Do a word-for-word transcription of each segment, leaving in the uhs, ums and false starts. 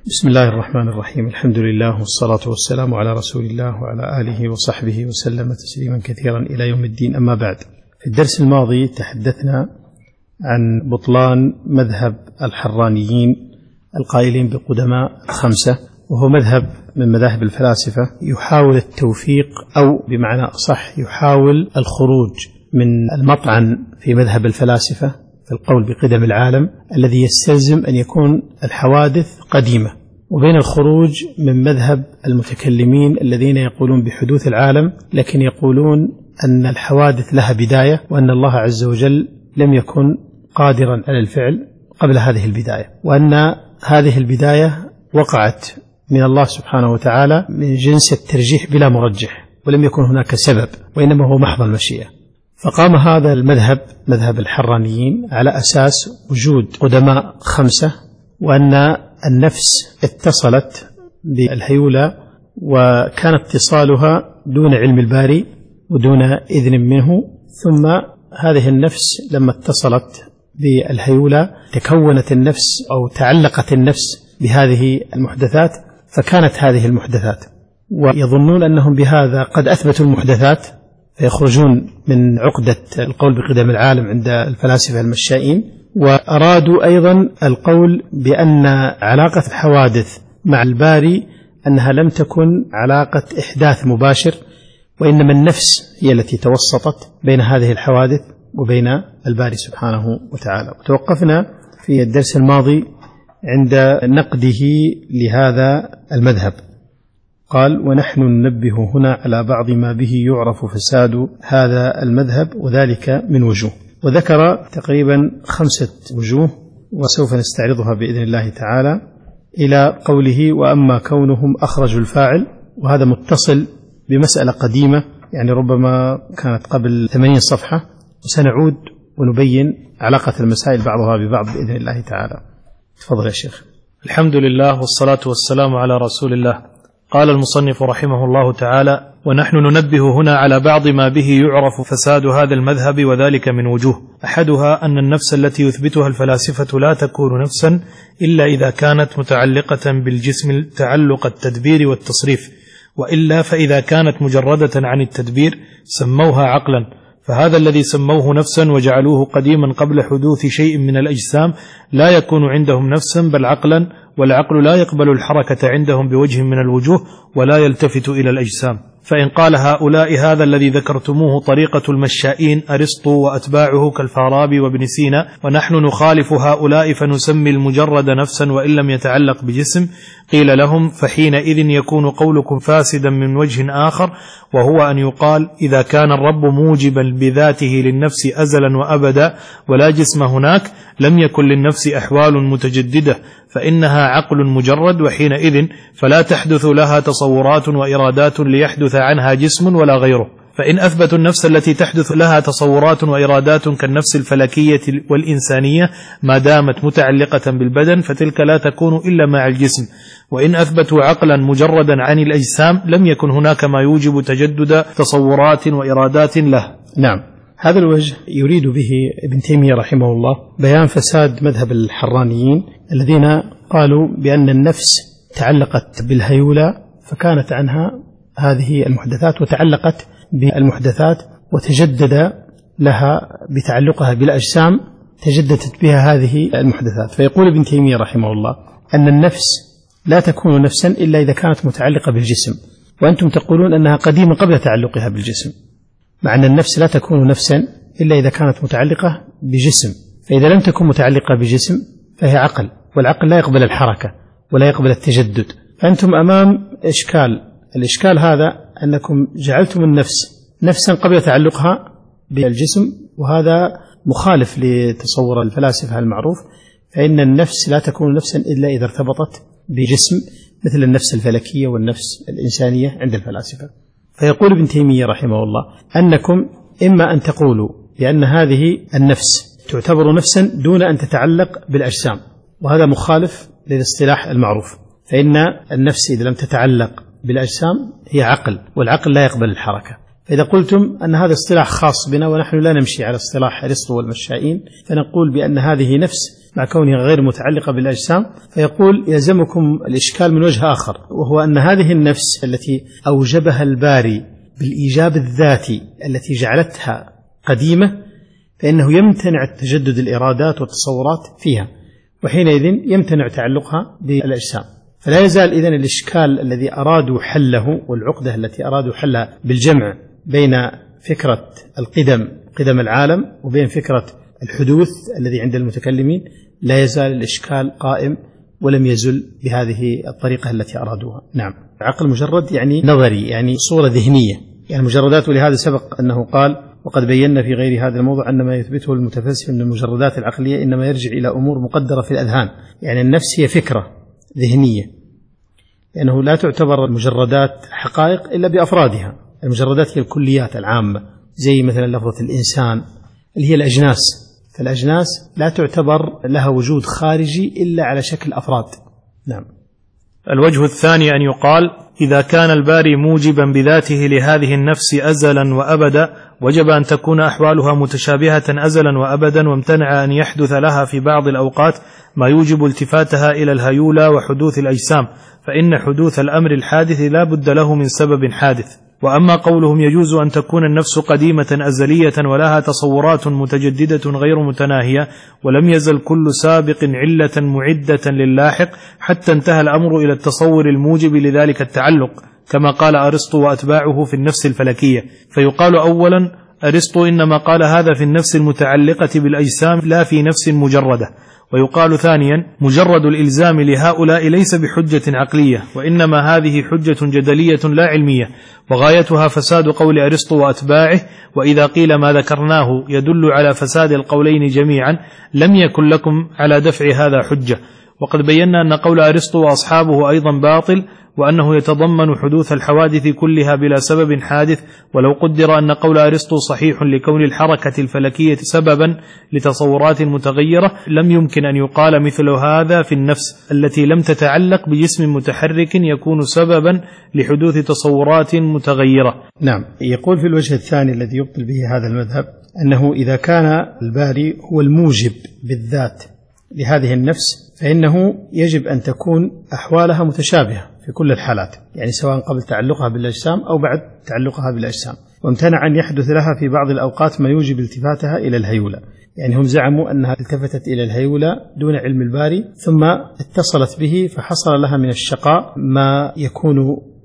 بسم الله الرحمن الرحيم. الحمد لله والصلاة والسلام على رسول الله وعلى آله وصحبه وسلم تسليما كثيرا إلى يوم الدين. أما بعد، في الدرس الماضي تحدثنا عن بطلان مذهب الحرانيين القائلين بقدماء خمسة، وهو مذهب من مذاهب الفلاسفة يحاول التوفيق، أو بمعنى أصح يحاول الخروج من المطعن في مذهب الفلاسفة في القول بقدم العالم الذي يستلزم أن يكون الحوادث قديمة، وبين الخروج من مذهب المتكلمين الذين يقولون بحدوث العالم لكن يقولون أن الحوادث لها بداية، وأن الله عز وجل لم يكن قادرا على الفعل قبل هذه البداية، وأن هذه البداية وقعت من الله سبحانه وتعالى من جنس الترجيح بلا مرجح، ولم يكن هناك سبب، وإنما هو محض المشيئة. فقام هذا المذهب مذهب الحرانيين على أساس وجود قدماء خمسة، وأن النفس اتصلت بالهيولى، وكان اتصالها دون علم الباري ودون إذن منه، ثم هذه النفس لما اتصلت بالهيولى تكونت النفس أو تعلقت النفس بهذه المحدثات، فكانت هذه المحدثات، ويظنون أنهم بهذا قد أثبتوا المحدثات، فيخرجون من عقدة القول بقدم العالم عند الفلاسفة المشائين. وأرادوا أيضا القول بأن علاقة الحوادث مع الباري أنها لم تكن علاقة إحداث مباشر، وإنما النفس هي التي توسطت بين هذه الحوادث وبين الباري سبحانه وتعالى. وتوقفنا في الدرس الماضي عند نقده لهذا المذهب. قال: ونحن ننبه هنا على بعض ما به يعرف فساد هذا المذهب، وذلك من وجوه، وذكر تقريبا خمسة وجوه وسوف نستعرضها بإذن الله تعالى، إلى قوله: وأما كونهم أخرجوا الفاعل، وهذا متصل بمسألة قديمة يعني ربما كانت قبل ثمانين صفحة، وسنعود ونبين علاقة المسائل بعضها ببعض بإذن الله تعالى. تفضل يا شيخ. الحمد لله والصلاة والسلام على رسول الله. قال المصنف رحمه الله تعالى: ونحن ننبه هنا على بعض ما به يعرف فساد هذا المذهب، وذلك من وجوه. أحدها أن النفس التي يثبتها الفلاسفة لا تكون نفسا إلا إذا كانت متعلقة بالجسم تعلق التدبير والتصريف، وإلا فإذا كانت مجردة عن التدبير سموها عقلا، فهذا الذي سموه نفسا وجعلوه قديما قبل حدوث شيء من الأجسام لا يكون عندهم نفسا بل عقلا، والعقل لا يقبل الحركة عندهم بوجه من الوجوه ولا يلتفت إلى الأجسام. فإن قال هؤلاء هذا الذي ذكرتموه طريقة المشائين أرسطو وأتباعه كالفارابي وابن سينا، ونحن نخالف هؤلاء فنسمي المجرد نفسا وإن لم يتعلق بجسم، قيل لهم: فحينئذ يكون قولكم فاسدا من وجه آخر، وهو أن يقال: إذا كان الرب موجبا بذاته للنفس أزلا وأبدا ولا جسم هناك، لم يكن للنفس أحوال متجددة، فإنها عقل مجرد، وحينئذ فلا تحدث لها تصورات وإرادات ليحدث عنها جسم ولا غيره. فإن أثبتوا النفس التي تحدث لها تصورات وإرادات كالنفس الفلكية والإنسانية ما دامت متعلقة بالبدن، فتلك لا تكون إلا مع الجسم. وإن أثبتوا عقلا مجردا عن الأجسام لم يكن هناك ما يوجب تجدد تصورات وإرادات له. نعم، هذا الوجه يريد به ابن تيمية رحمه الله بيان فساد مذهب الحرانيين الذين قالوا بأن النفس تعلقت بالهيولى فكانت عنها هذه المحدثات، وتعلقت بالمحدثات وتجدد لها بتعلقها بالأجسام، تجددت بها هذه المحدثات. فيقول ابن تيمية رحمه الله أن النفس لا تكون نفسا إلا إذا كانت متعلقة بالجسم، وأنتم تقولون أنها قديمة قبل تعلقها بالجسم، مع أن النفس لا تكون نفسا إلا إذا كانت متعلقة بجسم، فإذا لم تكن متعلقة بجسم فهي عقل، والعقل لا يقبل الحركة ولا يقبل التجدد. فأنتم أمام إشكال، الإشكال هذا أنكم جعلتم النفس نفسا قبل تعلقها بالجسم، وهذا مخالف لتصور الفلاسفة المعروف، فإن النفس لا تكون نفسا إلا إذا ارتبطت بجسم، مثل النفس الفلكية والنفس الإنسانية عند الفلاسفة. فيقول ابن تيمية رحمه الله أنكم إما أن تقولوا بأن هذه النفس تعتبر نفسا دون أن تتعلق بالأجسام، وهذا مخالف للاصطلاح المعروف، فإن النفس إذا لم تتعلق بالأجسام هي عقل، والعقل لا يقبل الحركة. فإذا قلتم أن هذا اصطلاح خاص بنا ونحن لا نمشي على اصطلاح أرسطو والمشائين، فنقول بأن هذه نفس مع كونها غير متعلقة بالأجسام، فيقول يلزمكم الإشكال من وجه آخر، وهو أن هذه النفس التي أوجبها الباري بالإيجاب الذاتي التي جعلتها قديمة، فإنه يمتنع تجدد الإرادات والتصورات فيها، وحينئذ يمتنع تعلقها بالأجسام. فلا يزال إذن الإشكال الذي أرادوا حله والعقدة التي أرادوا حلها بالجمع بين فكرة القدم قدم العالم وبين فكرة الحدوث الذي عند المتكلمين، لا يزال الإشكال قائم ولم يزل بهذه الطريقة التي أرادوها. نعم، عقل مجرد يعني نظري، يعني صورة ذهنية، يعني مجردات. ولهذا سبق أنه قال وقد بينا في غير هذا الموضوع أن ما يثبته المتفلسفة من المجردات العقلية إنما يرجع إلى أمور مقدرة في الأذهان، يعني النفس هي فكرة ذهنية، لأنه يعني لا تعتبر المجردات حقائق إلا بأفرادها. المجردات هي الكليات العامة، زي مثلا لفظة الإنسان اللي هي الأجناس، فالأجناس لا تعتبر لها وجود خارجي إلا على شكل أفراد. نعم. الوجه الثاني أن يقال إذا كان الباري موجبا بذاته لهذه النفس أزلا وأبدا، وجب أن تكون أحوالها متشابهة أزلا وأبدا، وامتنع أن يحدث لها في بعض الأوقات ما يوجب التفاتها إلى الهيولى وحدوث الأجسام، فإن حدوث الأمر الحادث لا بد له من سبب حادث. وأما قولهم يجوز أن تكون النفس قديمة أزلية ولها تصورات متجددة غير متناهية، ولم يزل كل سابق علة معدة للاحق حتى انتهى الأمر إلى التصور الموجب لذلك التعلق، كما قال أرسطو وأتباعه في النفس الفلكية. فيقال أولا أرسطو إنما قال هذا في النفس المتعلقة بالأجسام لا في نفس مجردة. ويقال ثانيا مجرد الإلزام لهؤلاء ليس بحجة عقلية، وإنما هذه حجة جدلية لا علمية، وغايتها فساد قول أرسطو وأتباعه. وإذا قيل ما ذكرناه يدل على فساد القولين جميعا لم يكن لكم على دفع هذا حجة. وقد بينا أن قول أرسطو وأصحابه أيضا باطل، وأنه يتضمن حدوث الحوادث كلها بلا سبب حادث. ولو قدر أن قول أرسطو صحيح لكون الحركة الفلكية سببا لتصورات متغيرة، لم يمكن أن يقال مثل هذا في النفس التي لم تتعلق بجسم متحرك يكون سببا لحدوث تصورات متغيرة. نعم. يقول في الوجه الثاني الذي يبطل به هذا المذهب أنه إذا كان الباري هو الموجب بالذات لهذه النفس، فإنه يجب أن تكون أحوالها متشابهة في كل الحالات، يعني سواء قبل تعلقها بالأجسام أو بعد تعلقها بالأجسام، وامتنع أن يحدث لها في بعض الأوقات ما يوجب التفاتها إلى الهيولى. يعني هم زعموا أنها التفتت إلى الهيولى دون علم الباري، ثم اتصلت به فحصل لها من الشقاء ما يكون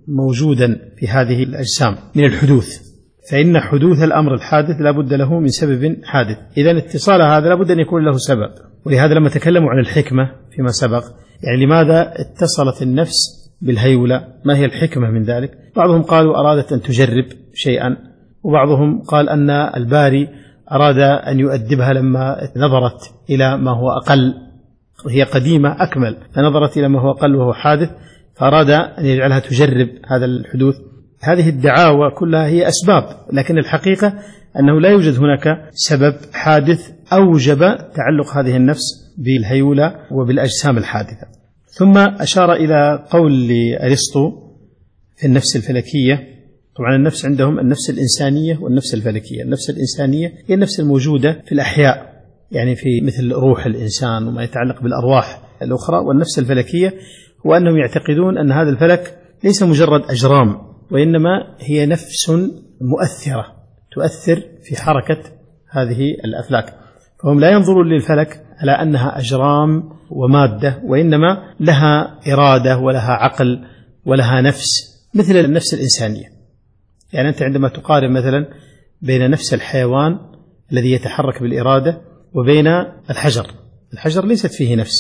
موجودا في هذه الأجسام من الحدوث، فإن حدوث الأمر الحادث لا بد له من سبب حادث. إذن اتصال هذا لا بد أن يكون له سبب. ولهذا لما تكلموا عن الحكمة فيما سبق، يعني لماذا اتصلت النفس بالهيولى، ما هي الحكمة من ذلك؟ بعضهم قالوا أرادت أن تجرب شيئا، وبعضهم قال أن الباري أراد أن يؤدبها لما نظرت إلى ما هو أقل وهي قديمة أكمل، فنظرت إلى ما هو أقل وهو حادث، فأراد أن يجعلها تجرب هذا الحدوث. هذه الدعاوى كلها هي أسباب، لكن الحقيقة أنه لا يوجد هناك سبب حادث أوجب تعلق هذه النفس بالهيولى وبالأجسام الحادثة. ثم أشار إلى قول لأرسطو في النفس الفلكية. طبعا النفس عندهم النفس الإنسانية والنفس الفلكية. النفس الإنسانية هي النفس الموجودة في الأحياء، يعني في مثل روح الإنسان وما يتعلق بالأرواح الأخرى، والنفس الفلكية هو أنهم يعتقدون أن هذا الفلك ليس مجرد أجرام، وإنما هي نفس مؤثرة تؤثر في حركة هذه الأفلاك. فهم لا ينظرون للفلك على أنها أجرام ومادة، وإنما لها إرادة ولها عقل ولها نفس مثل النفس الإنسانية. يعني أنت عندما تقارن مثلا بين نفس الحيوان الذي يتحرك بالإرادة وبين الحجر، الحجر ليست فيه نفس،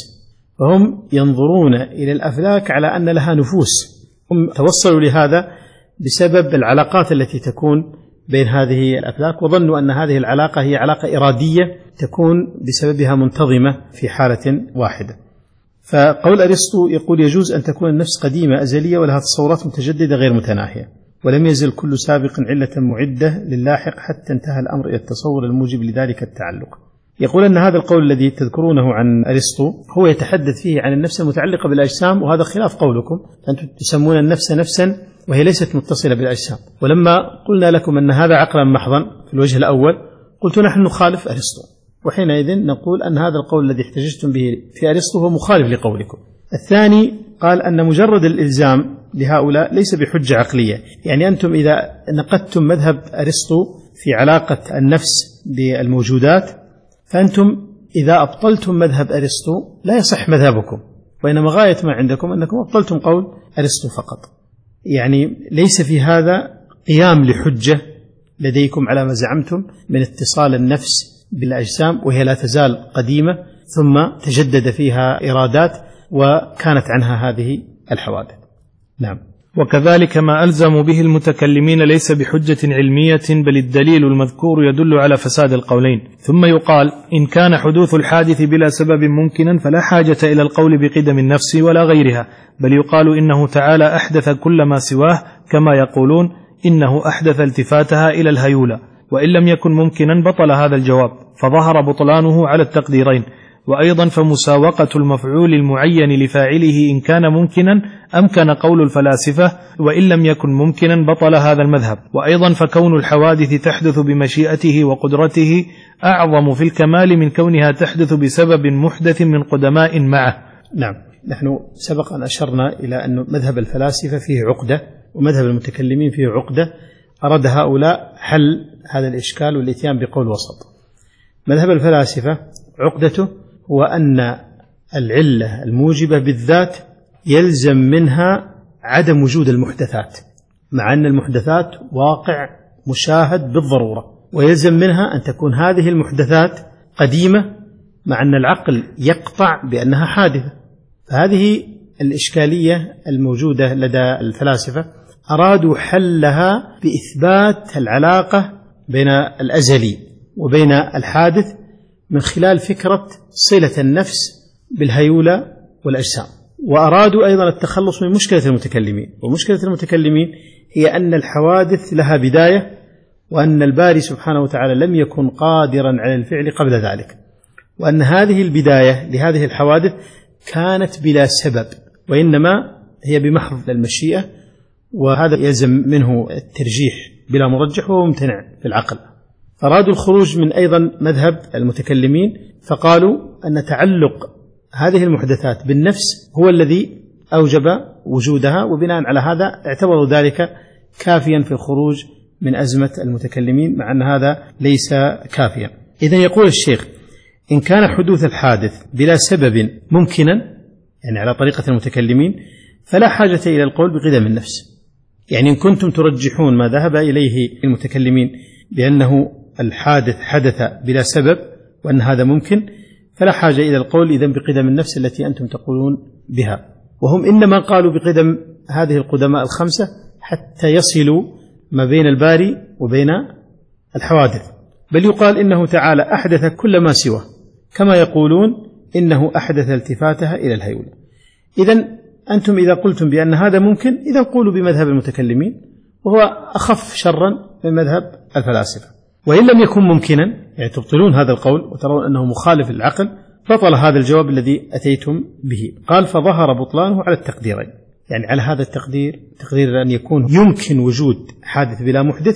فهم ينظرون إلى الأفلاك على أن لها نفوس. هم توصلوا لهذا بسبب العلاقات التي تكون بين هذه الأفلاك، وظنوا أن هذه العلاقة هي علاقة إرادية تكون بسببها منتظمة في حالة واحدة. فقول أرسطو يقول يجوز أن تكون النفس قديمة أزلية ولها تصورات متجددة غير متناهية، ولم يزل كل سابق علة معدة للاحق حتى انتهى الأمر إلى التصور الموجب لذلك التعلق. يقول أن هذا القول الذي تذكرونه عن أرسطو هو يتحدث فيه عن النفس المتعلقة بالأجسام، وهذا خلاف قولكم، أنتم تسمون النفس نفسا وهي ليست متصلة بالأجسام. ولما قلنا لكم أن هذا عقلا محضا في الوجه الأول، قلت نحن نخالف أرسطو، وحينئذ نقول أن هذا القول الذي احتججتم به في أرسطو هو مخالف لقولكم. الثاني قال أن مجرد الإلزام لهؤلاء ليس بحجة عقلية، يعني أنتم إذا نقدتم مذهب أرسطو في علاقة النفس بالموجودات فأنتم إذا أبطلتم مذهب أرسطو لا يصح مذهبكم، وإنما غاية ما عندكم أنكم أبطلتم قول أرسطو فقط. يعني ليس في هذا قيام لحجة لديكم على ما زعمتم من اتصال النفس بالأجسام، وهي لا تزال قديمة ثم تجدد فيها إرادات وكانت عنها هذه الحوادث. نعم. وكذلك ما ألزم به المتكلمين ليس بحجة علمية، بل الدليل المذكور يدل على فساد القولين. ثم يقال إن كان حدوث الحادث بلا سبب ممكنا فلا حاجة إلى القول بقدم النفس ولا غيرها، بل يقال إنه تعالى أحدث كل ما سواه، كما يقولون إنه أحدث التفاتها إلى الهيولى. وإن لم يكن ممكنا بطل هذا الجواب، فظهر بطلانه على التقديرين. وأيضا فمساوقة المفعول المعين لفاعله إن كان ممكنا أمكن قول الفلاسفة، وإن لم يكن ممكنا بطل هذا المذهب. وأيضا فكون الحوادث تحدث بمشيئته وقدرته أعظم في الكمال من كونها تحدث بسبب محدث من قدماء معه. نعم. نحن سبق أن أشرنا إلى أن مذهب الفلاسفة فيه عقدة ومذهب المتكلمين فيه عقدة، أراد هؤلاء حل هذا الإشكال والإتيان بقول وسط. مذهب الفلاسفة عقدته هو أن العلة الموجبة بالذات يلزم منها عدم وجود المحدثات، مع أن المحدثات واقع مشاهد بالضرورة، ويلزم منها أن تكون هذه المحدثات قديمة، مع أن العقل يقطع بأنها حادثة. فهذه الإشكالية الموجودة لدى الفلاسفة أرادوا حلها بإثبات العلاقة بين الأزلي وبين الحادث من خلال فكرة صلة النفس بالهيولى والأجسام. وأرادوا أيضا التخلص من مشكلة المتكلمين، ومشكلة المتكلمين هي أن الحوادث لها بداية، وأن الباري سبحانه وتعالى لم يكن قادرا على الفعل قبل ذلك، وأن هذه البداية لهذه الحوادث كانت بلا سبب، وإنما هي بمحض المشيئة، وهذا يلزم منه الترجيح بلا مرجح وهو ممتنع في العقل. أرادوا الخروج من أيضا مذهب المتكلمين، فقالوا أن تعلق هذه المحدثات بالنفس هو الذي أوجب وجودها، وبناء على هذا اعتبروا ذلك كافيا في الخروج من أزمة المتكلمين، مع أن هذا ليس كافيا. إذن يقول الشيخ إن كان حدوث الحادث بلا سبب ممكنا، يعني على طريقة المتكلمين، فلا حاجة إلى القول بقدم النفس. يعني إن كنتم ترجحون ما ذهب إليه المتكلمين بأنه الحادث حدث بلا سبب وأن هذا ممكن، فلا حاجة إلى القول إذن بقدم النفس التي أنتم تقولون بها. وهم إنما قالوا بقدم هذه القدماء الخمسة حتى يصلوا ما بين الباري وبين الحوادث، بل يقال إنه تعالى أحدث كل ما سواه، كما يقولون إنه أحدث التفاتها إلى الهيولى. إذن أنتم إذا قلتم بأن هذا ممكن، إذا قولوا بمذهب المتكلمين، وهو أخف شرا من مذهب الفلاسفة. وإن لم يكن ممكنا، يعني تبطلون هذا القول وترون أنه مخالف للعقل، بطل هذا الجواب الذي أتيتم به. قال فظهر بطلانه على التقديرين، يعني على هذا التقدير، تقدير أن يكون يمكن وجود حادث بلا محدث،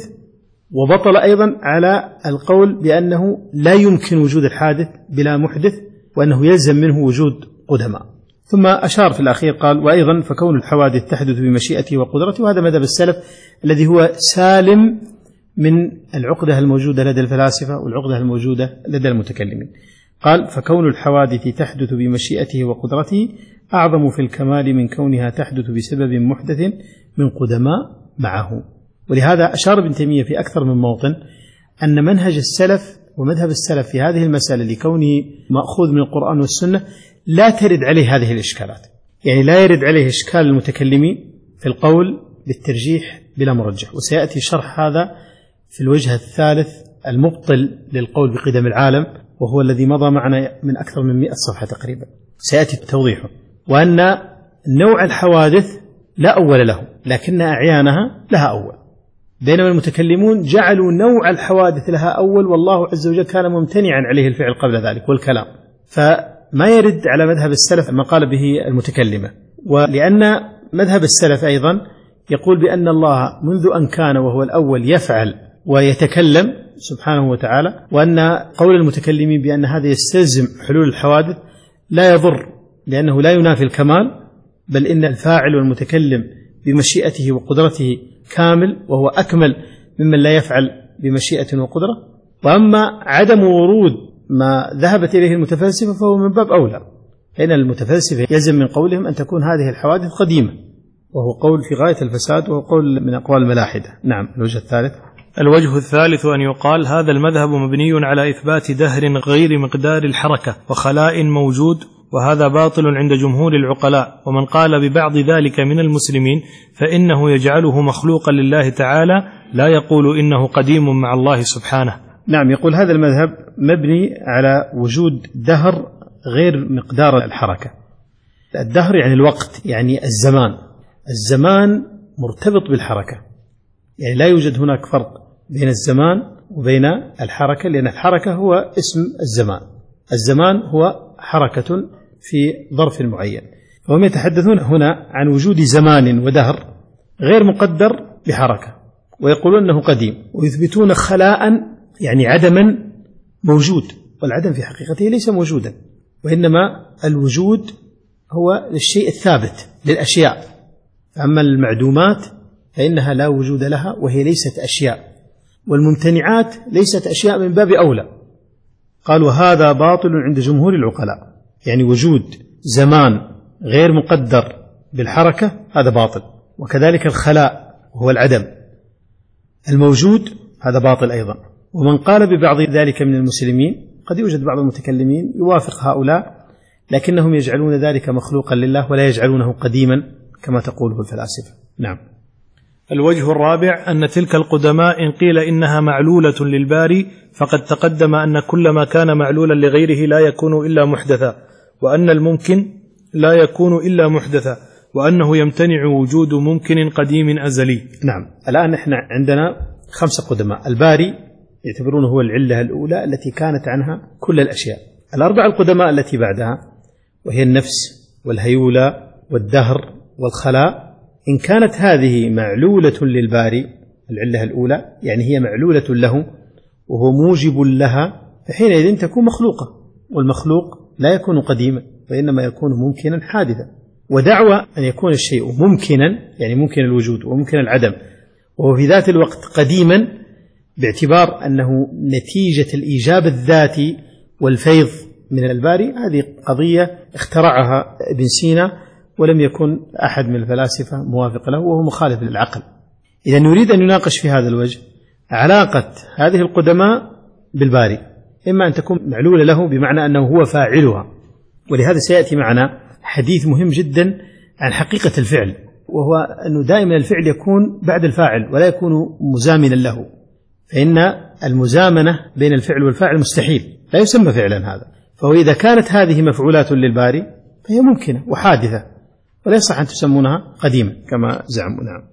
وبطل أيضا على القول بأنه لا يمكن وجود الحادث بلا محدث، وأنه يلزم منه وجود قدماء. ثم أشار في الأخير قال وأيضا فكون الحوادث تحدث بمشيئته وقدرته، وهذا مذهب السلف الذي هو سالم من العقدة الموجودة لدى الفلاسفة والعقدة الموجودة لدى المتكلمين. قال فكون الحوادث تحدث بمشيئته وقدرته أعظم في الكمال من كونها تحدث بسبب محدث من قدماء معه. ولهذا أشار ابن تيمية في أكثر من موطن أن منهج السلف ومذهب السلف في هذه المسألة لكونه مأخوذ من القرآن والسنة لا ترد عليه هذه الإشكالات، يعني لا يرد عليه إشكال المتكلمين في القول بالترجيح بلا مرجح. وسيأتي شرح هذا في الوجه الثالث المبطل للقول بقدم العالم، وهو الذي مضى معنا من أكثر من مئة صفحة تقريبا، سيأتي توضيحه. وأن نوع الحوادث لا أول له، لكن أعيانها لها أول، بينما المتكلمون جعلوا نوع الحوادث لها أول، والله عز وجل كان ممتنعا عليه الفعل قبل ذلك والكلام، فما يرد على مذهب السلف ما قال به المتكلمة. ولأن مذهب السلف أيضا يقول بأن الله منذ أن كان وهو الأول يفعل ويتكلم سبحانه وتعالى، وأن قول المتكلمين بأن هذا يستلزم حلول الحوادث لا يضر، لأنه لا ينافي الكمال، بل إن الفاعل والمتكلم بمشيئته وقدرته كامل، وهو أكمل ممن لا يفعل بمشيئة وقدرة. وأما عدم ورود ما ذهبت إليه المتفلسفة فهو من باب أولى، فإن المتفلسفة يلزم من قولهم أن تكون هذه الحوادث قديمة، وهو قول في غاية الفساد، وهو قول من أقوال الملاحدة. نعم. الوجه الثالث الوجه الثالث أن يقال هذا المذهب مبني على إثبات دهر غير مقدار الحركة وخلاء موجود، وهذا باطل عند جمهور العقلاء. ومن قال ببعض ذلك من المسلمين فإنه يجعله مخلوقا لله تعالى، لا يقول إنه قديم مع الله سبحانه. نعم. يقول هذا المذهب مبني على وجود دهر غير مقدار الحركة. الدهر يعني الوقت، يعني الزمان. الزمان مرتبط بالحركة، يعني لا يوجد هناك فرق بين الزمان وبين الحركة، لأن الحركة هو اسم الزمان، الزمان هو حركة في ظرف معين. فهم يتحدثون هنا عن وجود زمان ودهر غير مقدر بحركة، ويقولون أنه قديم، ويثبتون خلاء يعني عدما موجود، والعدم في حقيقته ليس موجودا، وإنما الوجود هو للشيء الثابت للأشياء. أما المعدومات فإنها لا وجود لها، وهي ليست أشياء، والممتنعات ليست أشياء من باب أولى. قالوا هذا باطل عند جمهور العقلاء، يعني وجود زمان غير مقدر بالحركة هذا باطل، وكذلك الخلاء وهو العدم الموجود هذا باطل أيضا. ومن قال ببعض ذلك من المسلمين، قد يوجد بعض المتكلمين يوافق هؤلاء، لكنهم يجعلون ذلك مخلوقا لله ولا يجعلونه قديما كما تقوله الفلاسفة. نعم. الوجه الرابع أن تلك القدماء إن قيل إنها معلولة للباري فقد تقدم أن كل ما كان معلولا لغيره لا يكون إلا محدثا، وأن الممكن لا يكون إلا محدثا، وأنه يمتنع وجود ممكن قديم أزلي. نعم. الآن إحنا عندنا خمسة قدماء. الباري يعتبرونه هو العلة الأولى التي كانت عنها كل الأشياء. الأربع القدماء التي بعدها وهي النفس والهيولى والدهر والخلاء، إن كانت هذه معلولة للباري العلة الأولى، يعني هي معلولة له وهو موجب لها، فحينئذ تكون مخلوقة، والمخلوق لا يكون قديما وإنما يكون ممكنا حادثا. ودعوى أن يكون الشيء ممكنا، يعني ممكن الوجود وممكن العدم، وهو في ذات الوقت قديما، باعتبار أنه نتيجة الإيجاب الذاتي والفيض من الباري، هذه قضية اخترعها ابن سينا، ولم يكن أحد من الفلاسفة موافق له، وهو مخالف للعقل. إذا نريد أن نناقش في هذا الوجه علاقة هذه القدماء بالباري، إما أن تكون معلولة له بمعنى أنه هو فاعلها، ولهذا سيأتي معنا حديث مهم جدا عن حقيقة الفعل، وهو أنه دائما الفعل يكون بعد الفاعل ولا يكون مزامنا له، فإن المزامنة بين الفعل والفاعل مستحيل، لا يسمى فعلا هذا. فهو إذا كانت هذه مفعولات للباري فهي ممكنة وحادثة، ولا يصح أن تسمونها قديمة كما زعموا. نعم.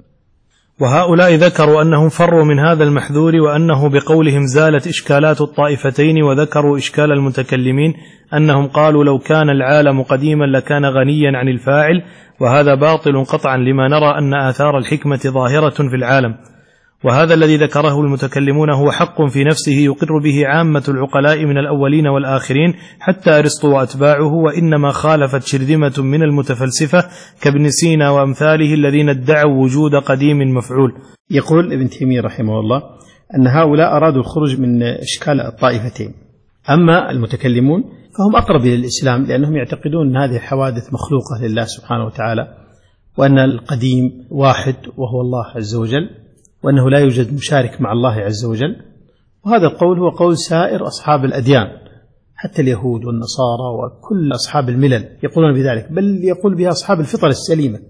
وهؤلاء ذكروا أنهم فروا من هذا المحذور، وأنه بقولهم زالت إشكالات الطائفتين، وذكروا إشكال المتكلمين أنهم قالوا لو كان العالم قديما لكان غنيا عن الفاعل، وهذا باطل قطعا لما نرى أن آثار الحكمة ظاهرة في العالم. وهذا الذي ذكره المتكلمون هو حق في نفسه يقر به عامة العقلاء من الأولين والآخرين حتى أرسطو وأتباعه، وإنما خالفت شرذمة من المتفلسفة كابن سينا وأمثاله الذين ادعوا وجود قديم مفعول. يقول ابن تيمية رحمه الله أن هؤلاء أرادوا الخروج من إشكال الطائفتين. أما المتكلمون فهم أقرب إلى الإسلام، لأنهم يعتقدون أن هذه الحوادث مخلوقة لله سبحانه وتعالى، وأن القديم واحد وهو الله عز وجل، وأنه لا يوجد مشارك مع الله عز وجل. وهذا القول هو قول سائر أصحاب الأديان، حتى اليهود والنصارى وكل أصحاب الملل يقولون بذلك، بل يقول بها أصحاب الفطر السليمة.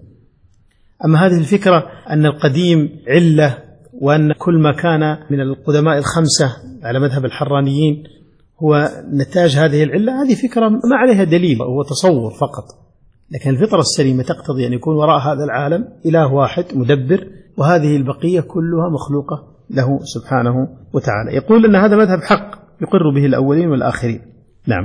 أما هذه الفكرة أن القديم علة، وأن كل ما كان من القدماء الخمسة على مذهب الحرانيين هو نتاج هذه العلة، هذه فكرة ما عليها دليل، وهو تصور فقط. لكن الفطرة السليمة تقتضي أن يكون وراء هذا العالم إله واحد مدبر، وهذه البقية كلها مخلوقة له سبحانه وتعالى. يقول أن هذا مذهب حق يقر به الأولين والآخرين. نعم.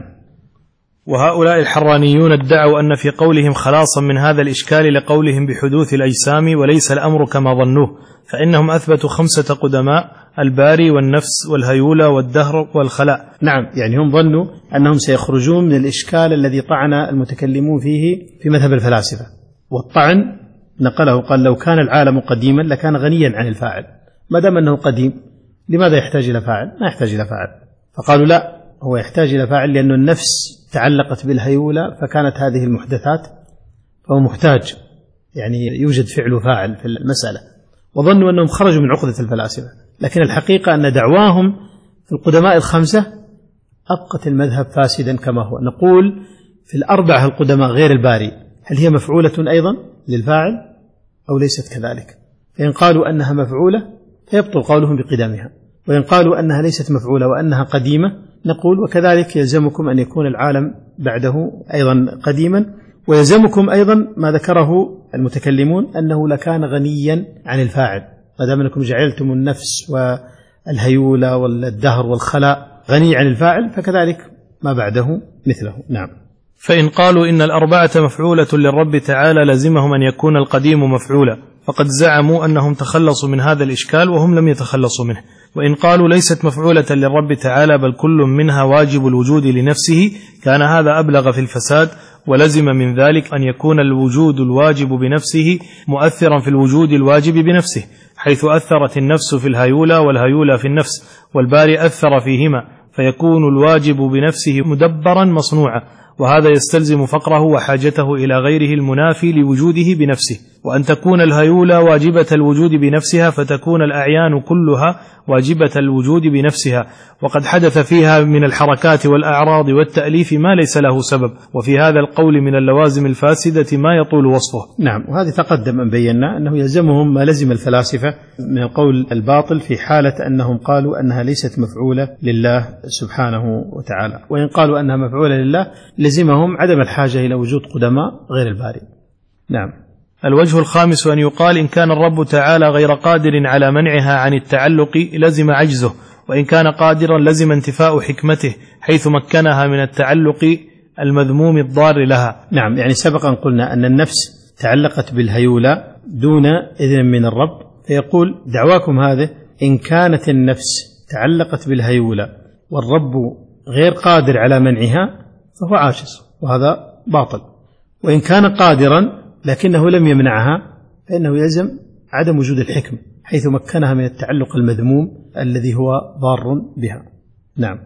وهؤلاء الحرانيون ادعوا أن في قولهم خلاصا من هذا الإشكال لقولهم بحدوث الأجسام، وليس الأمر كما ظنوه، فإنهم أثبتوا خمسة قدماء الباري والنفس والهيولى والدهر والخلاء. نعم، يعني هم ظنوا أنهم سيخرجون من الإشكال الذي طعن المتكلمون فيه في مذهب الفلاسفة. والطعن نقله، قال لو كان العالم قديما لكان غنيا عن الفاعل، ما دام أنه قديم لماذا يحتاج إلى فاعل؟ ما يحتاج إلى فاعل. فقالوا لا، هو يحتاج إلى فاعل لأن النفس تعلقت بالهيولى فكانت هذه المحدثات، فهو محتاج يعني يوجد فعل فاعل في المسألة. وظنوا أنهم خرجوا من عقدة الفلاسفة، لكن الحقيقة أن دعواهم في القدماء الخمسة أبقت المذهب فاسدا كما هو. نقول في الأربعة القدماء غير الباري هل هي مفعولة أيضا للفاعل أو ليست كذلك؟ فإن قالوا أنها مفعولة فيبطل قولهم بقدامها، وإن قالوا أنها ليست مفعولة وأنها قديمة نقول وكذلك يلزمكم أن يكون العالم بعده أيضا قديما، ويلزمكم أيضا ما ذكره المتكلمون أنه لكان غنيا عن الفاعل، ما دام أنكم جعلتم النفس والهيولى والدهر والخلاء غني عن الفاعل فكذلك ما بعده مثله. نعم. فإن قالوا إن الأربعة مفعولة للرب تعالى لزمهم أن يكون القديم مفعولا، فقد زعموا أنهم تخلصوا من هذا الإشكال وهم لم يتخلصوا منه. وإن قالوا ليست مفعولة للرب تعالى بل كل منها واجب الوجود لنفسه كان هذا أبلغ في الفساد، ولزم من ذلك أن يكون الوجود الواجب بنفسه مؤثرا في الوجود الواجب بنفسه، حيث أثرت النفس في الهيولى والهيولى في النفس، والباري أثر فيهما، فيكون الواجب بنفسه مدبرا مصنوعا، وهذا يستلزم فقره وحاجته إلى غيره المنافي لوجوده بنفسه. وأن تكون الهيولى واجبة الوجود بنفسها فتكون الأعيان كلها واجبة الوجود بنفسها، وقد حدث فيها من الحركات والأعراض والتأليف ما ليس له سبب، وفي هذا القول من اللوازم الفاسدة ما يطول وصفه. نعم، وهذه تقدم أن بينا أنه يلزمهم ما لزم الفلاسفة من القول الباطل في حالة أنهم قالوا أنها ليست مفعولة لله سبحانه وتعالى، وإن قالوا أنها مفعولة لله لزمهم عدم الحاجة إلى وجود قدماء غير الباري. نعم. الوجه الخامس أن يقال إن كان الرب تعالى غير قادر على منعها عن التعلق لزم عجزه، وإن كان قادرا لزم انتفاء حكمته حيث مكنها من التعلق المذموم الضار لها. نعم، يعني سبقا قلنا أن النفس تعلقت بالهيولى دون إذن من الرب، فيقول دعواكم هذه إن كانت النفس تعلقت بالهيولى والرب غير قادر على منعها فهو عاجز، وهذا باطل. وإن كان قادرا لكنه لم يمنعها فإنه يلزم عدم وجود الحكم حيث مكنها من التعلق المذموم الذي هو ضار بها. نعم.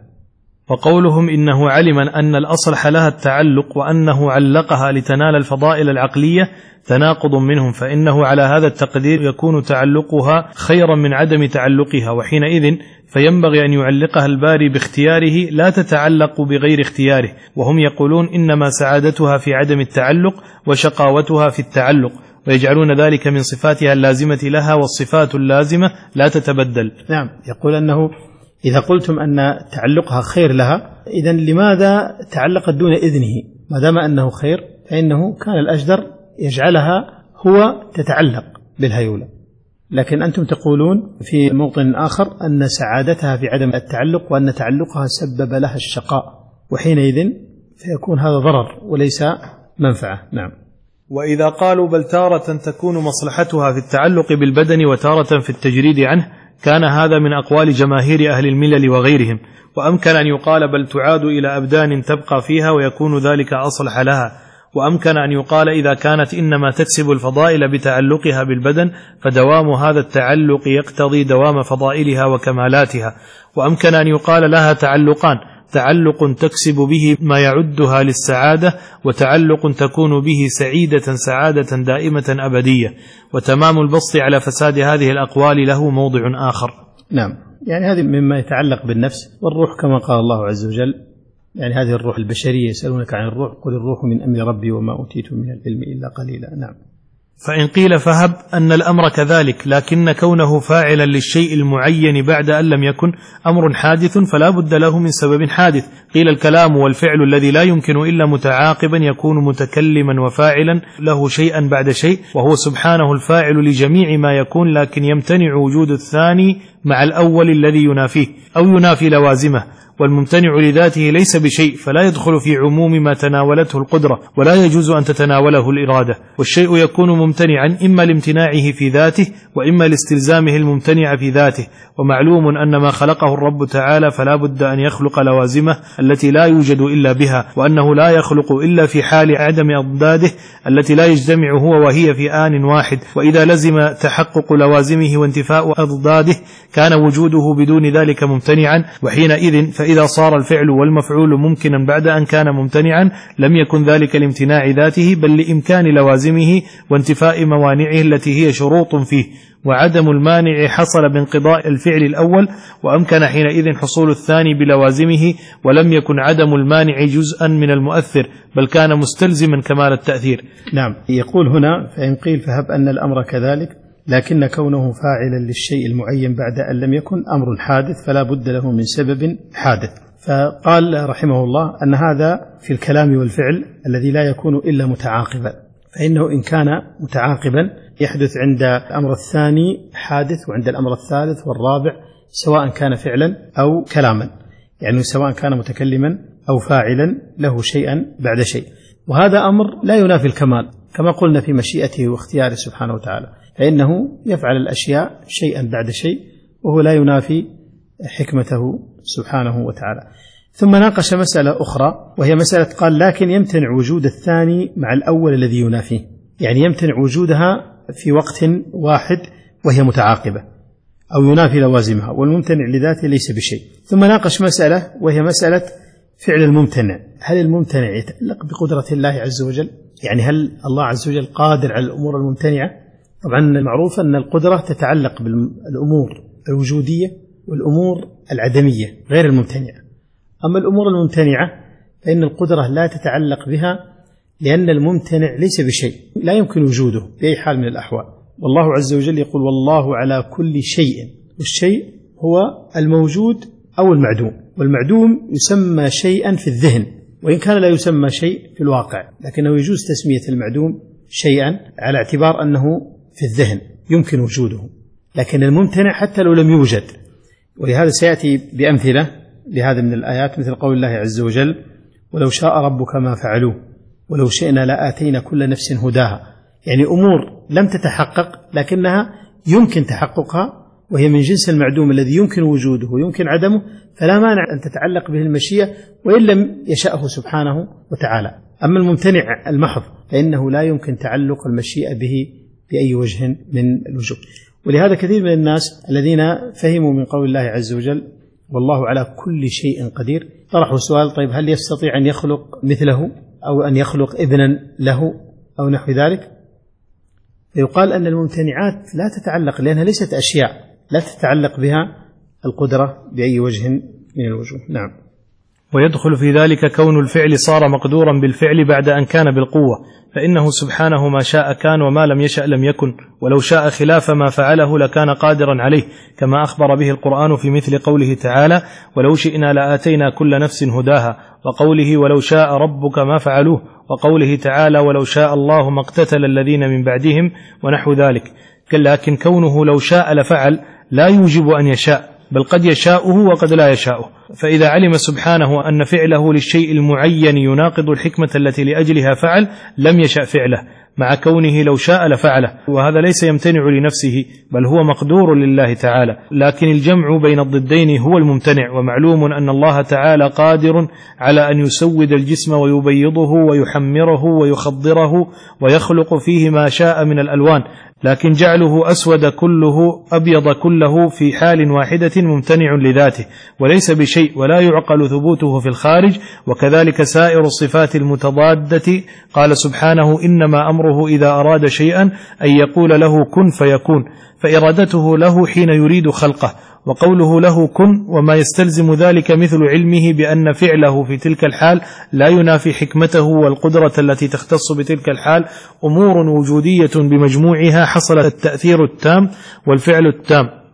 وقولهم إنه علم أن الأصلح لها التعلق وأنه علقها لتنال الفضائل العقلية تناقض منهم، فإنه على هذا التقدير يكون تعلقها خيرا من عدم تعلقها، وحينئذ فينبغي أن يعلقها الباري باختياره لا تتعلق بغير اختياره، وهم يقولون إنما سعادتها في عدم التعلق وشقاوتها في التعلق، ويجعلون ذلك من صفاتها اللازمة لها، والصفات اللازمة لا تتبدل. نعم، يقول أنه إذا قلتم أن تعلقها خير لها إذن لماذا تعلقت دون إذنه؟ ما دام أنه خير فإنه كان الأجدر يجعلها هو تتعلق بالهيولى، لكن أنتم تقولون في موطن آخر أن سعادتها في عدم التعلق وأن تعلقها سبب لها الشقاء، وحينئذ فيكون هذا ضرر وليس منفعة. نعم. وإذا قالوا بل تارة تكون مصلحتها في التعلق بالبدن وتارة في التجريد عنه كان هذا من أقوال جماهير أهل الملل وغيرهم، وأمكن أن يقال بل تعاد إلى أبدان تبقى فيها ويكون ذلك أصلح لها، وأمكن أن يقال إذا كانت إنما تكسب الفضائل بتعلقها بالبدن فدوام هذا التعلق يقتضي دوام فضائلها وكمالاتها، وأمكن أن يقال لها تعلقان: تعلق تكسب به ما يعدها للسعادة، وتعلق تكون به سعيدة سعادة دائمة أبدية. وتمام البسط على فساد هذه الأقوال له موضع آخر. نعم، يعني هذه مما يتعلق بالنفس والروح كما قال الله عز وجل، يعني هذه الروح البشرية يسألونك عن الروح قل الروح من أمر ربي وما أوتيتم من العلم إلا قليلا. نعم. فإن قيل فهب أن الأمر كذلك، لكن كونه فاعلا للشيء المعين بعد أن لم يكن أمر حادث فلا بد له من سبب حادث. قيل الكلام والفعل الذي لا يمكن إلا متعاقبا يكون متكلما وفاعلا له شيئا بعد شيء، وهو سبحانه الفاعل لجميع ما يكون، لكن يمتنع وجود الثاني مع الأول الذي ينافيه أو ينافي لوازمه، والممتنع لذاته ليس بشيء فلا يدخل في عموم ما تناولته القدرة ولا يجوز أن تتناوله الإرادة. والشيء يكون ممتنعا إما لامتناعه في ذاته وإما لاستلزامه الممتنع في ذاته. ومعلوم أن ما خلقه الرب تعالى فلا بد أن يخلق لوازمه التي لا يوجد إلا بها، وأنه لا يخلق إلا في حال عدم أضداده التي لا يجتمع هو وهي في آن واحد. وإذا لزم تحقق لوازمه وانتفاء أضداده كان وجوده بدون ذلك ممتنعا، وحينئذ فإذا صار الفعل والمفعول ممكنا بعد أن كان ممتنعا لم يكن ذلك لامتناع ذاته بل لإمكان لوازمه وانتفاء موانعه التي هي شروط فيه. وعدم المانع حصل بانقضاء الفعل الأول، وأمكن حينئذ حصول الثاني بلوازمه، ولم يكن عدم المانع جزءا من المؤثر بل كان مستلزما كمال التأثير. نعم. يقول هنا: فإن قيل فهب أن الأمر كذلك، لكن كونه فاعلا للشيء المعين بعد أن لم يكن أمر حادث فلا بد له من سبب حادث. فقال رحمه الله أن هذا في الكلام والفعل الذي لا يكون إلا متعاقبا، فإنه إن كان متعاقبا يحدث عند الأمر الثاني حادث وعند الأمر الثالث والرابع، سواء كان فعلا أو كلاما، يعني سواء كان متكلما أو فاعلا له شيئا بعد شيء. وهذا أمر لا ينافي الكمال كما قلنا في مشيئته واختياره سبحانه وتعالى، فإنه يفعل الأشياء شيئا بعد شيء وهو لا ينافي حكمته سبحانه وتعالى. ثم ناقش مسألة أخرى وهي مسألة قال: لكن يمتنع وجود الثاني مع الأول الذي ينافيه، يعني يمتنع وجودها في وقت واحد وهي متعاقبة أو ينافي لوازمها، والممتنع لذاته ليس بشيء. ثم ناقش مسألة وهي مسألة فعل الممتنع، هل الممتنع يتعلق بقدرة الله عز وجل؟ يعني هل الله عز وجل قادر على الأمور الممتنعة؟ طبعا المعروف أن القدرة تتعلق بالأمور الوجودية والأمور العدمية غير الممتنعة. أما الأمور الممتنعة فإن القدرة لا تتعلق بها، لأن الممتنع ليس بشيء لا يمكن وجوده بأي حال من الأحوال. والله عز وجل يقول: والله على كل شيء، والشيء هو الموجود أو المعدوم، والمعدوم يسمى شيئا في الذهن وإن كان لا يسمى شيء في الواقع، لكنه يجوز تسمية المعدوم شيئا على اعتبار أنه في الذهن يمكن وجوده، لكن الممتنع حتى لو لم يوجد. ولهذا سيأتي بأمثلة لهذا من الآيات، مثل قول الله عز وجل: ولو شاء ربك ما فعلوه ولو شئنا لآتينا كل نفس هداها. يعني أمور لم تتحقق لكنها يمكن تحققها، وهي من جنس المعدوم الذي يمكن وجوده ويمكن عدمه، فلا مانع أن تتعلق به المشيئة وإن لم يشأه سبحانه وتعالى. أما الممتنع المحض فإنه لا يمكن تعلق المشيئة به بأي وجه من الوجوه. ولهذا كثير من الناس الذين فهموا من قول الله عز وجل: والله على كل شيء قدير، طرحوا سؤال: طيب هل يستطيع أن يخلق مثله أو أن يخلق ابنا له أو نحو ذلك؟ فيقال أن الممتنعات لا تتعلق، لأنها ليست أشياء لا تتعلق بها القدرة بأي وجه من الوجوه. نعم. ويدخل في ذلك كون الفعل صار مقدورا بالفعل بعد أن كان بالقوة، فإنه سبحانه ما شاء كان وما لم يشأ لم يكن، ولو شاء خلاف ما فعله لكان قادرا عليه، كما أخبر به القرآن في مثل قوله تعالى: ولو شئنا لآتينا كل نفس هداها، وقوله: ولو شاء ربك ما فعلوه، وقوله تعالى: ولو شاء الله ما اقتتل الذين من بعدهم، ونحو ذلك. لكن كونه لو شاء لفعل لا يوجب أن يشاء، بل قد يشاؤه وقد لا يشاؤه. فإذا علم سبحانه أن فعله للشيء المعين يناقض الحكمة التي لأجلها فعل لم يشأ فعله، مع كونه لو شاء لفعله، وهذا ليس يمتنع لنفسه بل هو مقدور لله تعالى. لكن الجمع بين الضدين هو الممتنع، ومعلوم أن الله تعالى قادر على أن يسود الجسم ويبيضه ويحمره ويخضره ويخلق فيه ما شاء من الألوان، لكن جعله أسود كله أبيض كله في حال واحدة ممتنع لذاته وليس بشيء ولا يعقل ثبوته في الخارج. وكذلك سائر الصفات المتضادة، قال سبحانه: إنما أمره إذا أراد شيئا أن يقول له كن فيكون، فإرادته له حين يريد خلقه، وقوله له كن وما يستلزم ذلك مثل علمه بأن فعله في تلك الحال لا ينافي حكمته والقدرة التي تختص بتلك الحال، أمور وجودية بمجموعها حصل التأثير التام والفعل التام.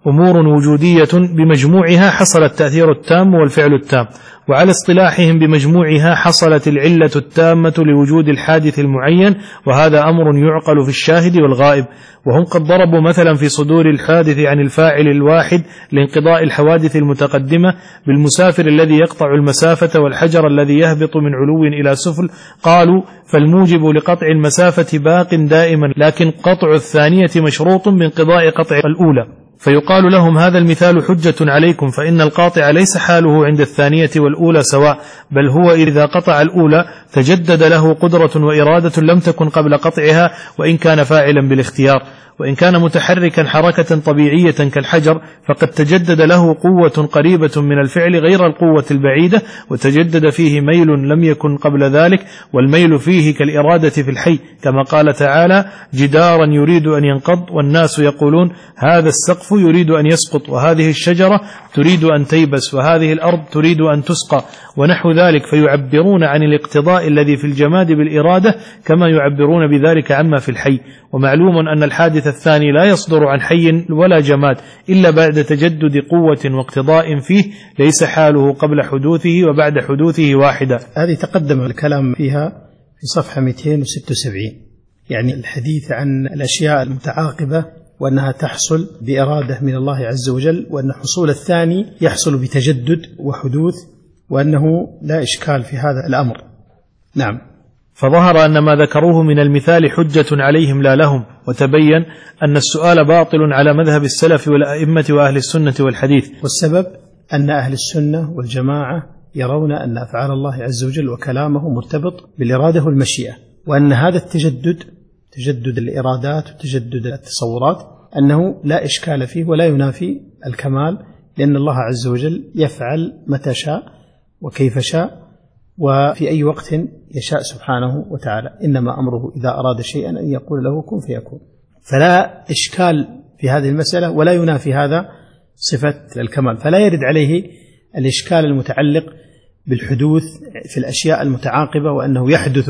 أمور وجودية بمجموعها حصل التأثير التام والفعل التام، وعلى اصطلاحهم بمجموعها حصلت العلة التامة لوجود الحادث المعين، وهذا أمر يعقل في الشاهد والغائب. وهم قد ضربوا مثلا في صدور الحادث عن الفاعل الواحد لانقضاء الحوادث المتقدمة بالمسافر الذي يقطع المسافة والحجر الذي يهبط من علو إلى سفل، قالوا فالموجب لقطع المسافة باق دائما، لكن قطع الثانية مشروط بانقضاء قطع الأولى. فيقال لهم هذا المثال حجة عليكم، فإن القاطع ليس حاله عند الثانية والأولى سواء، بل هو إذا قطع الأولى تجدد له قدرة وإرادة لم تكن قبل قطعها، وإن كان فاعلا بالاختيار. وإن كان متحركا حركة طبيعية كالحجر فقد تجدد له قوة قريبة من الفعل غير القوة البعيدة، وتجدد فيه ميل لم يكن قبل ذلك، والميل فيه كالإرادة في الحي، كما قال تعالى جدارا يريد أن ينقض، والناس يقولون هذا السقف يريد أن يسقط، وهذه الشجرة تريد أن تيبس، وهذه الأرض تريد أن تسقى، ونحو ذلك. فيعبرون عن الاقتضاء الذي في الجماد بالإرادة كما يعبرون بذلك عما في الحي. ومعلوم أن الحادث الثاني لا يصدر عن حي ولا جماد إلا بعد تجدد قوة واقتضاء فيه ليس حاله قبل حدوثه وبعد حدوثه واحدة. هذه تقدم الكلام فيها في صفحة مئتين وستة وسبعين، يعني الحديث عن الأشياء المتعاقبة وأنها تحصل بإرادة من الله عز وجل، وأن حصول الثاني يحصل بتجدد وحدوث، وأنه لا إشكال في هذا الأمر. نعم. فظهر أن ما ذكروه من المثال حجة عليهم لا لهم، وتبين أن السؤال باطل على مذهب السلف والأئمة وأهل السنة والحديث. والسبب أن أهل السنة والجماعة يرون أن أفعال الله عز وجل وكلامه مرتبط بالإرادة والمشيئة، وأن هذا التجدد تجدد الإرادات وتجدد التصورات أنه لا إشكال فيه ولا ينافي الكمال، لأن الله عز وجل يفعل متى شاء وكيف شاء وفي أي وقت يشاء سبحانه وتعالى، إنما أمره إذا أراد شيئا أن يقول له كن فيكون. فلا إشكال في هذه المسألة ولا ينافي هذا صفة الكمال، فلا يرد عليه الإشكال المتعلق بالحدوث في الأشياء المتعاقبة وأنه يحدث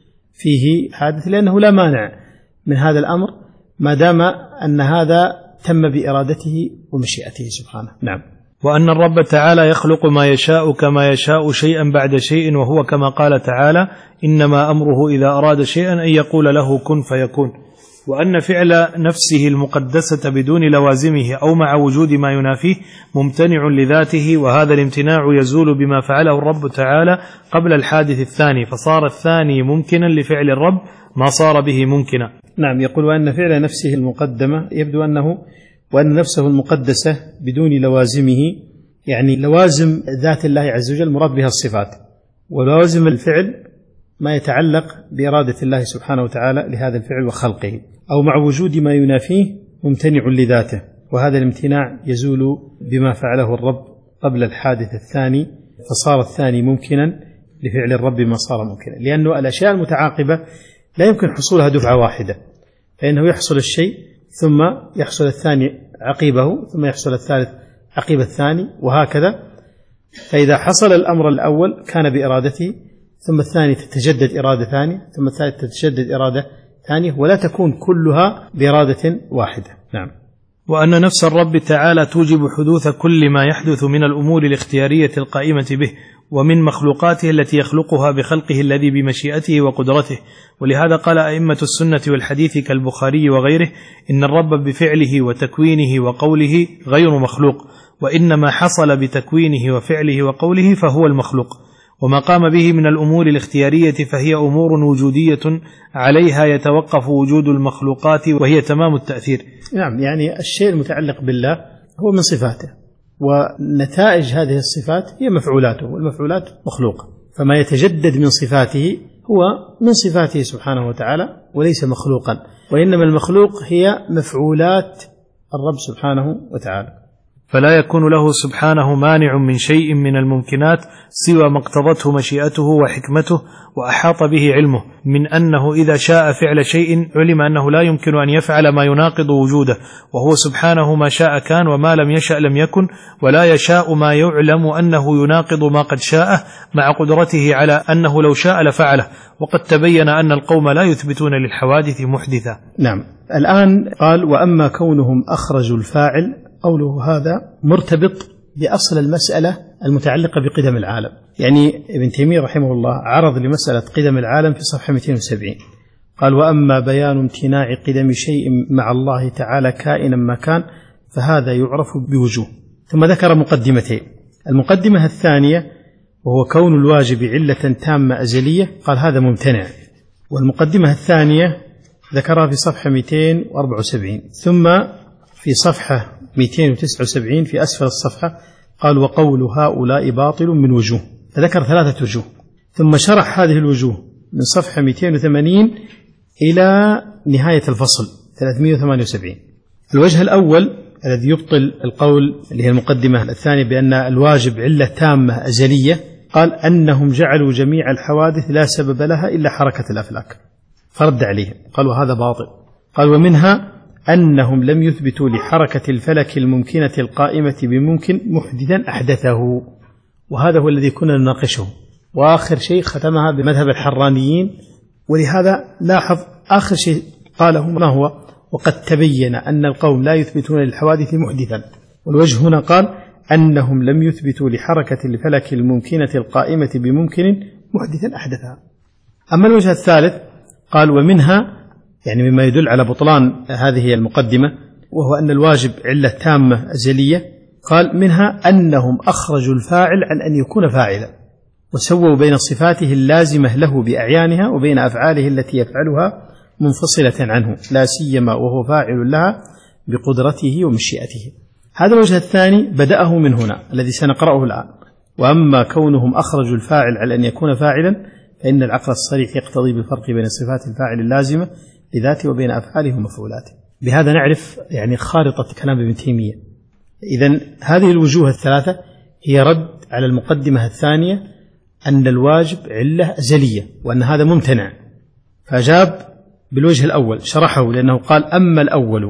فيه حادث، لأنه لا مانع من هذا الأمر ما دام أن هذا تم بإرادته ومشيئته سبحانه. نعم. وأن الرب تعالى يخلق ما يشاء كما يشاء شيئا بعد شيء، وهو كما قال تعالى إنما أمره إذا أراد شيئا أن يقول له كن فيكون. وأن فعل نفسه المقدسة بدون لوازمه أو مع وجود ما ينافيه ممتنع لذاته، وهذا الامتناع يزول بما فعله الرب تعالى قبل الحادث الثاني، فصار الثاني ممكنا لفعل الرب ما صار به ممكنا. نعم. يقول وأن فعل نفسه المقدمة، يبدو أنه وأن نفسه المقدسة بدون لوازمه، يعني لوازم ذات الله عز وجل مراد بها الصفات، ولوازم الفعل ما يتعلق بإرادة الله سبحانه وتعالى لهذا الفعل وخلقه، أو مع وجود ما ينافيه ممتنع لذاته، وهذا الامتناع يزول بما فعله الرب قبل الحادث الثاني، فصار الثاني ممكنا لفعل الرب ما صار ممكنا، لأنه الأشياء المتعاقبة لا يمكن حصولها دفعة واحدة، فإنه يحصل الشيء ثم يحصل الثاني عقيبه ثم يحصل الثالث عقيب الثاني وهكذا. فإذا حصل الأمر الأول كان بإرادته، ثم الثاني تتجدد إرادة ثانية، ثم الثالث تتجدد إرادة ثانية، ولا تكون كلها بإرادة واحدة. نعم. وأن نفس الرب تعالى توجب حدوث كل ما يحدث من الأمور الاختيارية القائمة به ومن مخلوقاته التي يخلقها بخلقه الذي بمشيئته وقدرته. ولهذا قال أئمة السنة والحديث كالبخاري وغيره إن الرب بفعله وتكوينه وقوله غير مخلوق، وإنما حصل بتكوينه وفعله وقوله فهو المخلوق. وما قام به من الأمور الاختيارية فهي أمور وجودية عليها يتوقف وجود المخلوقات، وهي تمام التأثير. نعم. يعني الشيء المتعلق بالله هو من صفاته، ونتائج هذه الصفات هي مفعولاته، والمفعولات مخلوقة، فما يتجدد من صفاته هو من صفاته سبحانه وتعالى وليس مخلوقا، وإنما المخلوق هي مفعولات الرب سبحانه وتعالى. فلا يكون له سبحانه مانع من شيء من الممكنات سوى ما اقتضته مشيئته وحكمته وأحاط به علمه، من أنه إذا شاء فعل شيء علم أنه لا يمكن أن يفعل ما يناقض وجوده، وهو سبحانه ما شاء كان وما لم يشأ لم يكن، ولا يشاء ما يعلم أنه يناقض ما قد شاءه مع قدرته على أنه لو شاء لفعله. وقد تبين أن القوم لا يثبتون للحوادث محدثة. نعم. الآن قال وأما كونهم أخرجوا الفاعل قوله هذا مرتبط بأصل المسألة المتعلقة بقدم العالم. يعني ابن تيمية رحمه الله عرض لمسألة قدم العالم في صفحة مئتين وسبعين، قال: وأما بيان امتناع قدم شيء مع الله تعالى كائنا ما كان فهذا يعرف بوجوه. ثم ذكر مقدمتين. المقدمة الثانية وهو كون الواجب علة تامة أزلية، قال هذا ممتنع. والمقدمة الثانية ذكرها في صفحة مئتين وأربعة وسبعين. ثم في صفحة مئتين وتسعة وسبعين في أسفل الصفحة قال: وقول هؤلاء باطل من وجوه، فذكر ثلاثة وجوه. ثم شرح هذه الوجوه من صفحة مئتين وثمانين إلى نهاية الفصل ثلاثمئة وثمانية وسبعين. الوجه الأول الذي يبطل القول اللي هي المقدمة الثانية بأن الواجب علة تامة أزلية، قال: أنهم جعلوا جميع الحوادث لا سبب لها إلا حركة الأفلاك، فرد عليهم قال: وهذا باطل. قال: ومنها أنهم لم يثبتوا لحركة الفلك الممكنة القائمة بممكن محدثا أحدثه، وهذا هو الذي كنا نناقشه. وآخر شيء ختمها بمذهب الحرانيين، ولهذا لاحظ آخر شيء قاله ما هو: وقد تبين أن القوم لا يثبتون للحوادث محدثا. والوجه هنا قال: أنهم لم يثبتوا لحركة الفلك الممكنة القائمة بممكن محدثا أحدثها. أما الوجه الثالث قال: ومنها، يعني مما يدل على بطلان هذه المقدمة، وهو أن الواجب علة تامة أزلية، قال: منها أنهم أخرجوا الفاعل عن أن يكون فاعلا، وسووا بين صفاته اللازمة له بأعيانها وبين أفعاله التي يفعلها منفصلة عنه، لا سيما وهو فاعل لها بقدرته ومشيئته. هذا الوجه الثاني بدأه من هنا الذي سنقرأه الآن. وأما كونهم أخرجوا الفاعل على أن يكون فاعلا فإن العقل الصريح يقتضي بالفرق بين صفات الفاعل اللازمة لذاته وبين أفعاله ومفعولاته. بهذا نعرف يعني خارطة كلام ابن تيمية. إذن هذه الوجوه الثلاثة هي رد على المقدمة الثانية أن الواجب علة أزلية وأن هذا ممتنع، فأجاب بالوجه الأول، شرحه لأنه قال: أما الأول،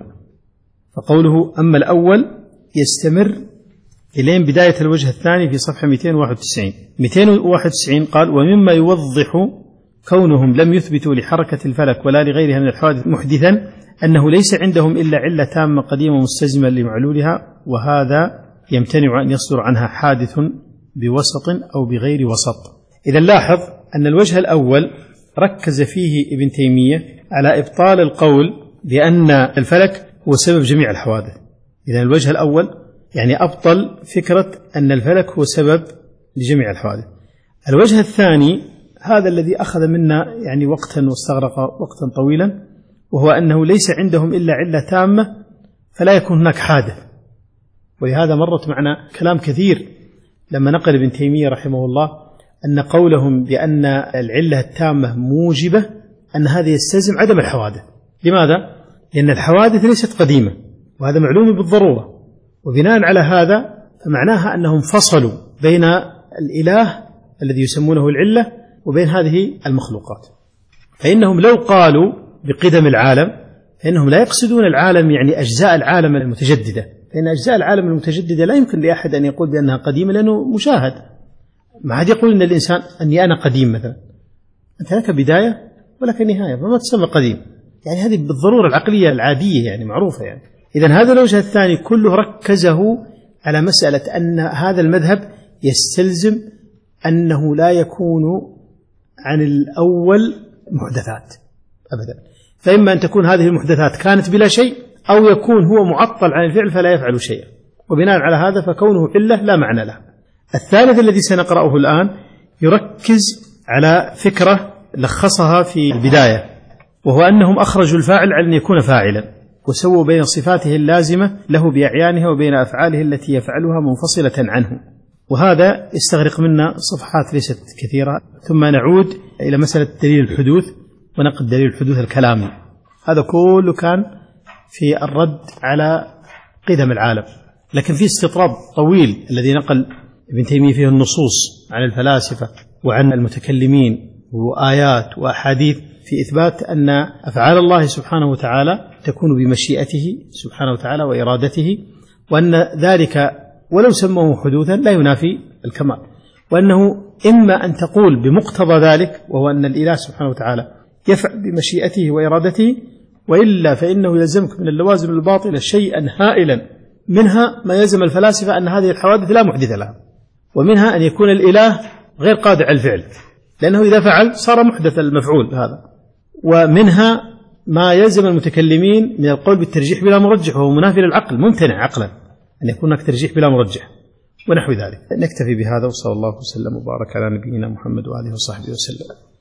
فقوله أما الأول يستمر إلين بداية الوجه الثاني في صفحة مئتين وواحد وتسعين. مئتين وواحد وتسعين قال: ومما يوضح كونهم لم يثبتوا لحركة الفلك ولا لغيرها من الحوادث محدثا أنه ليس عندهم إلا علة تامة قديمة مستلزمة لمعلولها، وهذا يمتنع أن يصدر عنها حادث بوسط أو بغير وسط. إذا لاحظ أن الوجه الأول ركز فيه ابن تيمية على إبطال القول بأن الفلك هو سبب جميع الحوادث. إذا الوجه الأول يعني أبطل فكرة أن الفلك هو سبب لجميع الحوادث. الوجه الثاني هذا الذي أخذ منا يعني وقتا واستغرق وقتا طويلا، وهو أنه ليس عندهم إلا علة تامة فلا يكون هناك حادث. ولهذا مرت معنا كلام كثير لما نقل ابن تيمية رحمه الله أن قولهم بأن العلة التامة موجبة أن هذا يستلزم عدم الحوادث. لماذا؟ لأن الحوادث ليست قديمة، وهذا معلوم بالضرورة، وبناء على هذا فمعناها أنهم فصلوا بين الإله الذي يسمونه العلة وبين هذه المخلوقات. فإنهم لو قالوا بقدم العالم فإنهم لا يقصدون العالم يعني أجزاء العالم المتجددة، لأن أجزاء العالم المتجددة لا يمكن لأحد أن يقول بأنها قديمة لأنه مشاهد. ما عاد يقول أن الإنسان أني أنا قديم مثلا، أنت لك بداية ولك نهاية فما تسمى قديم، يعني هذه بالضرورة العقلية العادية يعني معروفة يعني. إذن هذا الوجه الثاني كله ركزه على مسألة أن هذا المذهب يستلزم أنه لا يكون عن الأول محدثات أبدا، فإما أن تكون هذه المحدثات كانت بلا شيء أو يكون هو معطل عن الفعل فلا يفعل شيئا، وبناء على هذا فكونه علة لا معنى له. الثالث الذي سنقرأه الآن يركز على فكرة لخصها في البداية، وهو أنهم أخرجوا الفاعل على أن يكون فاعلا، وسووا بين صفاته اللازمة له بأعيانها وبين أفعاله التي يفعلها منفصلة عنه. وهذا يستغرق منا صفحات ليست كثيرة، ثم نعود إلى مسألة دليل الحدوث ونقد دليل الحدوث الكلامي. هذا كله كان في الرد على قدم العالم، لكن في استطراد طويل الذي نقل ابن تيمية فيه النصوص عن الفلاسفة وعن المتكلمين وآيات وأحاديث في إثبات أن أفعال الله سبحانه وتعالى تكون بمشيئته سبحانه وتعالى وإرادته، وأن ذلك ولو سموه حدوثا لا ينافي الكمال، وأنه إما أن تقول بمقتضى ذلك وهو أن الإله سبحانه وتعالى يفعل بمشيئته وإرادته، وإلا فإنه يلزمك من اللوازم الباطلة شيئا هائلا منها ما يلزم الفلاسفة أن هذه الحوادث لا محدث لها، ومنها أن يكون الإله غير قادر على الفعل، لأنه إذا فعل صار محدث المفعول هذا. ومنها ما يلزم المتكلمين من القول بالترجيح بلا مرجح، وهو منافي للعقل، ممتنع عقلا أن يكون هناك ترجيح بلا مرجح ونحو ذلك. نكتفي بهذا، وصلى الله وسلم وبارك على نبينا محمد وآله وصحبه وسلم.